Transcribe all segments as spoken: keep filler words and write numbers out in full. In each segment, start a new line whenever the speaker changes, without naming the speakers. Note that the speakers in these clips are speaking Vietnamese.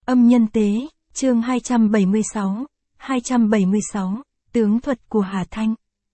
Âm nhân tế, chương hai trăm bảy mươi sáu, hai trăm bảy mươi sáu, tướng thuật của Hà Thanh.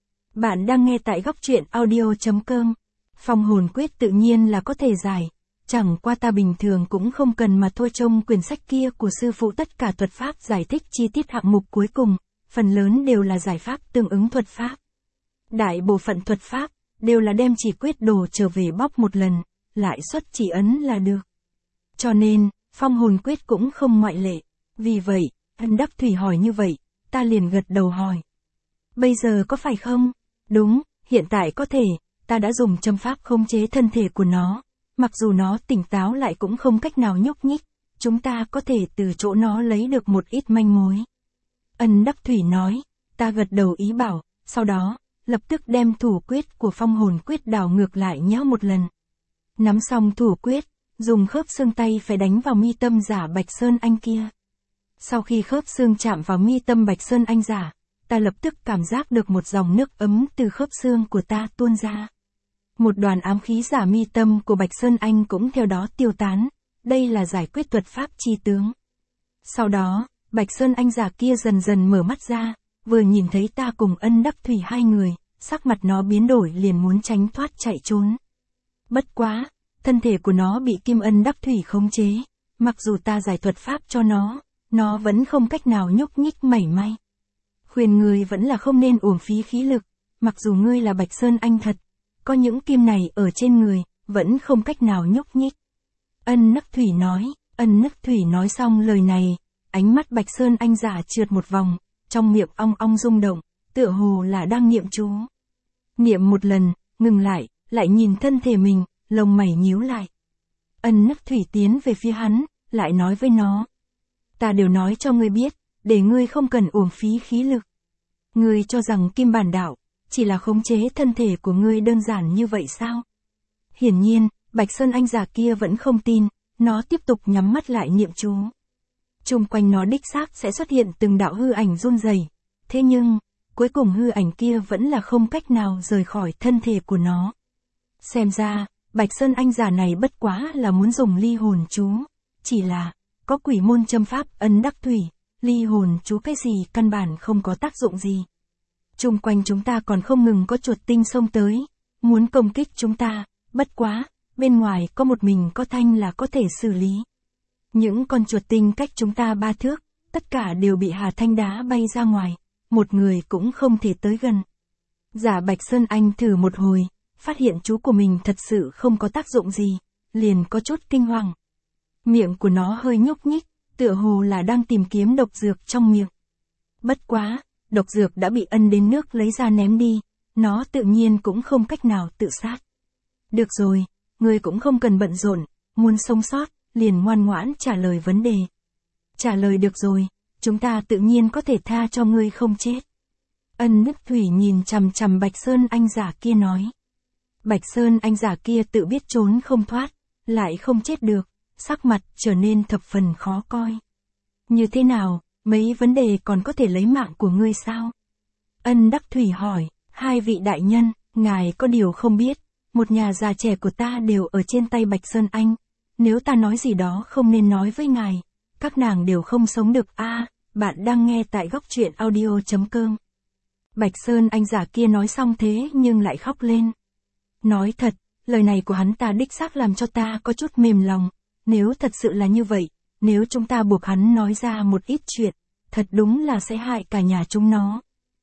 Bạn đang nghe tại góc truyện audio.com. Phong hồn quyết tự nhiên là có thể giải, chẳng qua ta bình thường cũng không cần mà thôi. Trong quyển sách kia của sư phụ tất cả thuật pháp giải thích chi tiết hạng mục cuối cùng, phần lớn đều là giải pháp tương ứng thuật pháp. Đại bộ phận thuật pháp, đều là đem chỉ quyết đồ trở về bóc một lần, lại xuất chỉ ấn là được. Cho nên, phong hồn quyết cũng không ngoại lệ. Vì vậy, Ân Đắc Thủy hỏi như vậy, ta liền gật đầu hỏi. Bây giờ có phải không? Đúng, hiện tại có thể, ta đã dùng châm pháp khống chế thân thể của nó. Mặc dù nó tỉnh táo lại cũng không cách nào nhúc nhích, chúng ta có thể từ chỗ nó lấy được một ít manh mối. Ân Đắc Thủy nói, ta gật đầu ý bảo, sau đó, lập tức đem thủ quyết của phong hồn quyết đảo ngược lại nhớ một lần. Nắm xong thủ quyết, dùng khớp xương tay phải đánh vào mi tâm giả Bạch Sơn Anh kia. Sau khi khớp xương chạm vào mi tâm Bạch Sơn Anh giả, ta lập tức cảm giác được một dòng nước ấm từ khớp xương của ta tuôn ra. Một đoàn ám khí giả mi tâm của Bạch Sơn Anh cũng theo đó tiêu tán, đây là giải quyết thuật pháp chi tướng. Sau đó, Bạch Sơn Anh giả kia dần dần mở mắt ra, vừa nhìn thấy ta cùng Ân Đắc Thủy hai người, sắc mặt nó biến đổi liền muốn tránh thoát chạy trốn. Bất quá, thân thể của nó bị Kim Ân Đắc Thủy khống chế, mặc dù ta giải thuật pháp cho nó, nó vẫn không cách nào nhúc nhích mảy may. Khuyên ngươi vẫn là không nên uổng phí khí lực, mặc dù ngươi là Bạch Sơn Anh thật, có những kim này ở trên người, vẫn không cách nào nhúc nhích. Ân Đắc Thủy nói, Ân Đắc Thủy nói xong lời này, ánh mắt Bạch Sơn Anh giả trượt một vòng, trong miệng ong ong rung động, tựa hồ là đang niệm chú. Niệm một lần, ngừng lại, lại nhìn thân thể mình, lông mày nhíu lại. Ân Đắc Thủy tiến về phía hắn, lại nói với nó. Ta đều nói cho ngươi biết, để ngươi không cần uổng phí khí lực. Ngươi cho rằng kim bản đạo, chỉ là khống chế thân thể của ngươi đơn giản như vậy sao? Hiển nhiên, Bạch Sơn Anh giả kia vẫn không tin, nó tiếp tục nhắm mắt lại niệm chú. Chung quanh nó đích xác sẽ xuất hiện từng đạo hư ảnh run rẩy. Thế nhưng, cuối cùng hư ảnh kia vẫn là không cách nào rời khỏi thân thể của nó. Xem ra, Bạch Sơn Anh giả này bất quá là muốn dùng ly hồn chú. Chỉ là, có quỷ môn châm pháp Ân Đắc Thủy, ly hồn chú cái gì căn bản không có tác dụng gì. Chung quanh chúng ta còn không ngừng có chuột tinh xông tới, muốn công kích chúng ta, bất quá, bên ngoài có một mình có Thanh là có thể xử lý. Những con chuột tinh cách chúng ta ba thước, tất cả đều bị Hà Thanh đá bay ra ngoài, một người cũng không thể tới gần. Giả Bạch Sơn Anh thử một hồi, phát hiện chú của mình thật sự không có tác dụng gì, liền có chút kinh hoàng. Miệng của nó hơi nhúc nhích, tựa hồ là đang tìm kiếm độc dược trong miệng. Bất quá, độc dược đã bị Ân đến nước lấy ra ném đi, nó tự nhiên cũng không cách nào tự sát. Được rồi, ngươi cũng không cần bận rộn, muốn sống sót, liền ngoan ngoãn trả lời vấn đề. Trả lời được rồi, chúng ta tự nhiên có thể tha cho ngươi không chết. Ân Đắc Thủy nhìn chằm chằm Bạch Sơn Anh giả kia nói. Bạch Sơn Anh giả kia tự biết trốn không thoát, lại không chết được, sắc mặt trở nên thập phần khó coi. Như thế nào, mấy vấn đề còn có thể lấy mạng của ngươi sao? Ân Đắc Thủy hỏi, hai vị đại nhân, ngài có điều không biết, một nhà già trẻ của ta đều ở trên tay Bạch Sơn Anh. Nếu ta nói gì đó không nên nói với ngài, các nàng đều không sống được a. À, bạn đang nghe tại góc truyện audio.com. Bạch Sơn Anh giả kia nói xong thế nhưng lại khóc lên. Nói thật, lời này của hắn ta đích xác làm cho ta có chút mềm lòng. Nếu thật sự là như vậy, nếu chúng ta buộc hắn nói ra một ít chuyện, thật đúng là sẽ hại cả nhà chúng nó.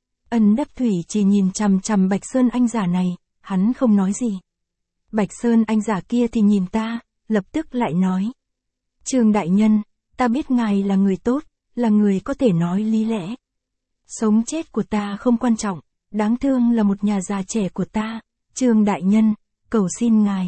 Ân Đắc Thủy chỉ nhìn chằm chằm Bạch Sơn Anh giả này, hắn không nói gì. Bạch Sơn Anh giả kia thì nhìn ta, lập tức lại nói. Trương đại nhân, ta biết ngài là người tốt, là người có thể nói lý lẽ. Sống chết của ta không quan trọng, đáng thương là một nhà già trẻ của ta, Trương đại nhân, cầu xin ngài.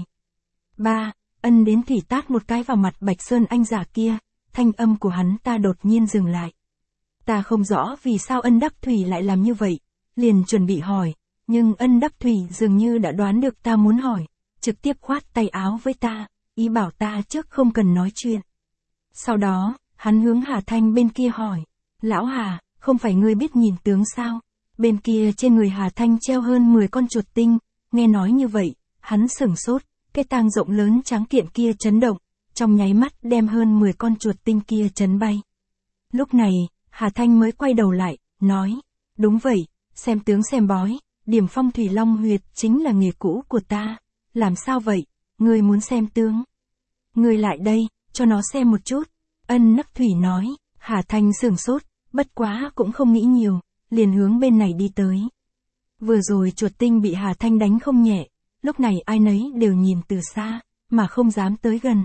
Ba, Ân đến thủy tát một cái vào mặt Bạch Sơn Anh giả kia, thanh âm của hắn ta đột nhiên dừng lại. Ta không rõ vì sao Ân Đắc Thủy lại làm như vậy, liền chuẩn bị hỏi, nhưng Ân Đắc Thủy dường như đã đoán được ta muốn hỏi, trực tiếp khoát tay áo với ta, ý bảo ta trước không cần nói chuyện. Sau đó, hắn hướng Hà Thanh bên kia hỏi, Lão Hà, không phải ngươi biết nhìn tướng sao? Bên kia trên người Hà Thanh treo hơn mười con chuột tinh, nghe nói như vậy, hắn sửng sốt, cái tang rộng lớn tráng kiện kia chấn động, trong nháy mắt đem hơn mười con chuột tinh kia chấn bay. Lúc này, Hà Thanh mới quay đầu lại, nói, đúng vậy, xem tướng xem bói, điểm phong thủy long huyệt chính là nghề cũ của ta, làm sao vậy, ngươi muốn xem tướng? Ngươi lại đây, cho nó xem một chút, Ân Nắc Thủy nói. Hà Thanh sửng sốt, bất quá cũng không nghĩ nhiều, liền hướng bên này đi tới. Vừa rồi chuột tinh bị Hà Thanh đánh không nhẹ, lúc này ai nấy đều nhìn từ xa, mà không dám tới gần.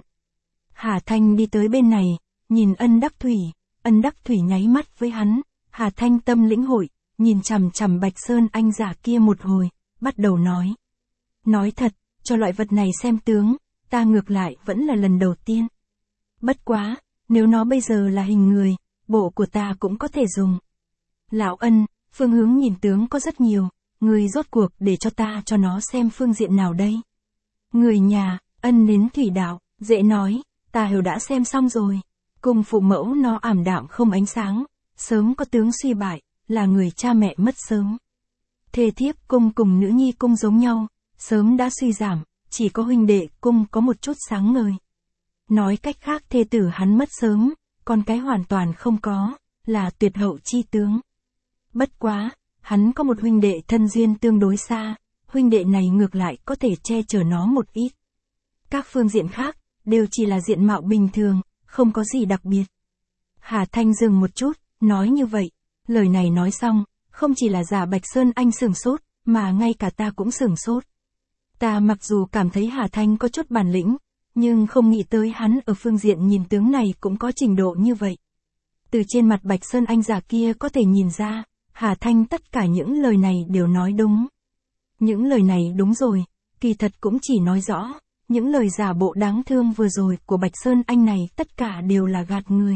Hà Thanh đi tới bên này, nhìn Ân Đắc Thủy, Ân Đắc Thủy nháy mắt với hắn, Hà Thanh tâm lĩnh hội, nhìn chằm chằm Bạch Sơn Anh giả kia một hồi, bắt đầu nói. Nói thật, cho loại vật này xem tướng, ta ngược lại vẫn là lần đầu tiên. Bất quá, nếu nó bây giờ là hình người, bộ của ta cũng có thể dùng. Lão Ân, phương hướng nhìn tướng có rất nhiều, người rốt cuộc để cho ta cho nó xem phương diện nào đây? Người nhà, Ân Nến Thủy đạo, dễ nói, ta đều đã xem xong rồi. Cung phụ mẫu nó ảm đạm không ánh sáng, sớm có tướng suy bại, là người cha mẹ mất sớm. Thê thiếp cung cùng nữ nhi cung giống nhau, sớm đã suy giảm, chỉ có huynh đệ cung có một chút sáng ngời. Nói cách khác thê tử hắn mất sớm, con cái hoàn toàn không có, là tuyệt hậu chi tướng. Bất quá, hắn có một huynh đệ thân duyên tương đối xa, huynh đệ này ngược lại có thể che chở nó một ít. Các phương diện khác, đều chỉ là diện mạo bình thường, không có gì đặc biệt. Hà Thanh dừng một chút, nói như vậy, lời này nói xong, không chỉ là giả Bạch Sơn Anh sửng sốt, mà ngay cả ta cũng sửng sốt. Ta mặc dù cảm thấy Hà Thanh có chút bản lĩnh, nhưng không nghĩ tới hắn ở phương diện nhìn tướng này cũng có trình độ như vậy. Từ trên mặt Bạch Sơn Anh giả kia có thể nhìn ra, Hà Thanh tất cả những lời này đều nói đúng. Những lời này đúng rồi, kỳ thật cũng chỉ nói rõ, những lời giả bộ đáng thương vừa rồi của Bạch Sơn Anh này tất cả đều là gạt người.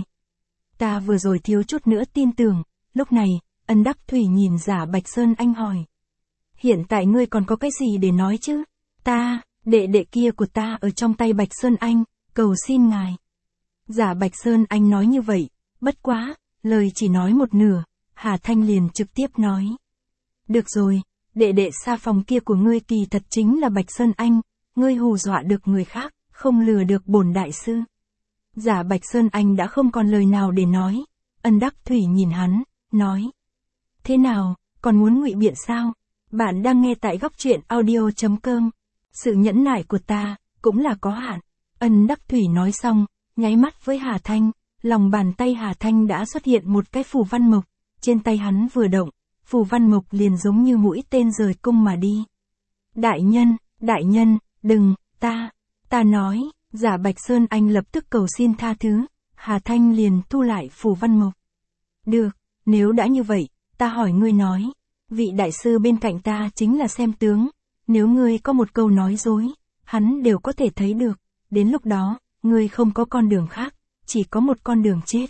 Ta vừa rồi thiếu chút nữa tin tưởng, lúc này, Ân Đắc Thủy nhìn giả Bạch Sơn Anh hỏi. Hiện tại ngươi còn có cái gì để nói chứ? Ta, đệ đệ kia của ta ở trong tay Bạch Sơn Anh, cầu xin ngài. Giả Bạch Sơn Anh nói như vậy, bất quá, lời chỉ nói một nửa, Hà Thanh liền trực tiếp nói. Được rồi, đệ đệ xa phòng kia của ngươi kỳ thật chính là Bạch Sơn Anh, ngươi hù dọa được người khác, không lừa được bổn đại sư. Giả Bạch Sơn Anh đã không còn lời nào để nói, Ân Đắc Thủy nhìn hắn, nói. Thế nào, còn muốn ngụy biện sao? Bạn đang nghe tại góc truyện audio chấm com. Sự nhẫn nại của ta, cũng là có hạn. Ân Đắc Thủy nói xong, nháy mắt với Hà Thanh, lòng bàn tay Hà Thanh đã xuất hiện một cái phù văn mộc, trên tay hắn vừa động, phù văn mộc liền giống như mũi tên rời cung mà đi. Đại nhân, đại nhân, đừng, ta, ta nói, giả Bạch Sơn Anh lập tức cầu xin tha thứ, Hà Thanh liền thu lại phù văn mộc. Được, nếu đã như vậy, ta hỏi ngươi nói, vị đại sư bên cạnh ta chính là xem tướng, nếu ngươi có một câu nói dối, hắn đều có thể thấy được, đến lúc đó, ngươi không có con đường khác, chỉ có một con đường chết.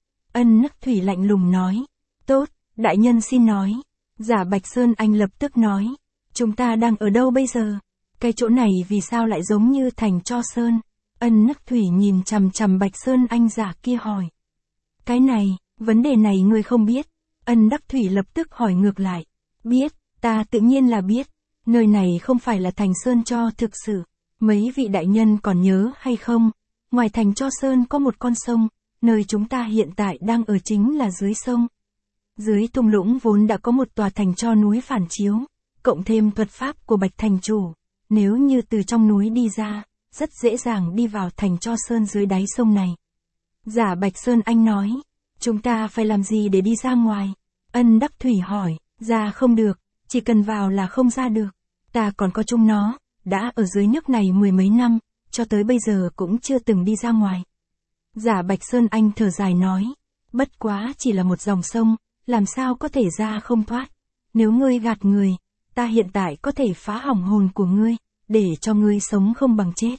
Ân Nắc Thủy lạnh lùng nói, tốt, đại nhân xin nói. Giả Bạch Sơn Anh lập tức nói, chúng ta đang ở đâu bây giờ? Cái chỗ này vì sao lại giống như thành Cho Sơn? Ân Nắc Thủy nhìn chằm chằm Bạch Sơn Anh giả kia hỏi. Cái này, vấn đề này ngươi không biết. Ân Đắc Thủy lập tức hỏi ngược lại. Biết, ta tự nhiên là biết. Nơi này không phải là thành Sơn Cho thực sự. Mấy vị đại nhân còn nhớ hay không? Ngoài thành Cho Sơn có một con sông, nơi chúng ta hiện tại đang ở chính là dưới sông. Dưới thung lũng vốn đã có một tòa thành Cho núi phản chiếu, cộng thêm thuật pháp của Bạch Thành Chủ. Nếu như từ trong núi đi ra, rất dễ dàng đi vào thành Cho Sơn dưới đáy sông này. Giả Bạch Sơn Anh nói, chúng ta phải làm gì để đi ra ngoài? Ân Đắc Thủy hỏi, ra không được, chỉ cần vào là không ra được. Ta còn có chung nó, đã ở dưới nước này mười mấy năm, cho tới bây giờ cũng chưa từng đi ra ngoài. Giả Bạch Sơn Anh thở dài nói, bất quá chỉ là một dòng sông, làm sao có thể ra không thoát. Nếu ngươi gạt người, ta hiện tại có thể phá hỏng hồn của ngươi, để cho ngươi sống không bằng chết.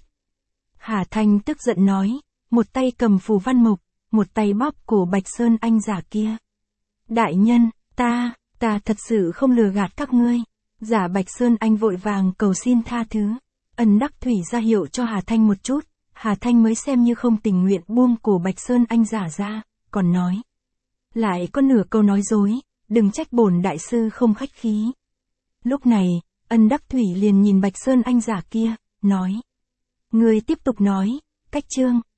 Hà Thanh tức giận nói, một tay cầm phù văn mộc, một tay bóp cổ Bạch Sơn Anh giả kia. Đại nhân, ta, ta thật sự không lừa gạt các ngươi. Giả Bạch Sơn Anh vội vàng cầu xin tha thứ. Ân Đắc Thủy ra hiệu cho Hà Thanh một chút, Hà Thanh mới xem như không tình nguyện buông cổ Bạch Sơn Anh giả ra, còn nói. Lại có nửa câu nói dối, đừng trách bổn đại sư không khách khí. Lúc này, Ân Đắc Thủy liền nhìn Bạch Sơn Anh giả kia, nói. Ngươi tiếp tục nói, Cách chương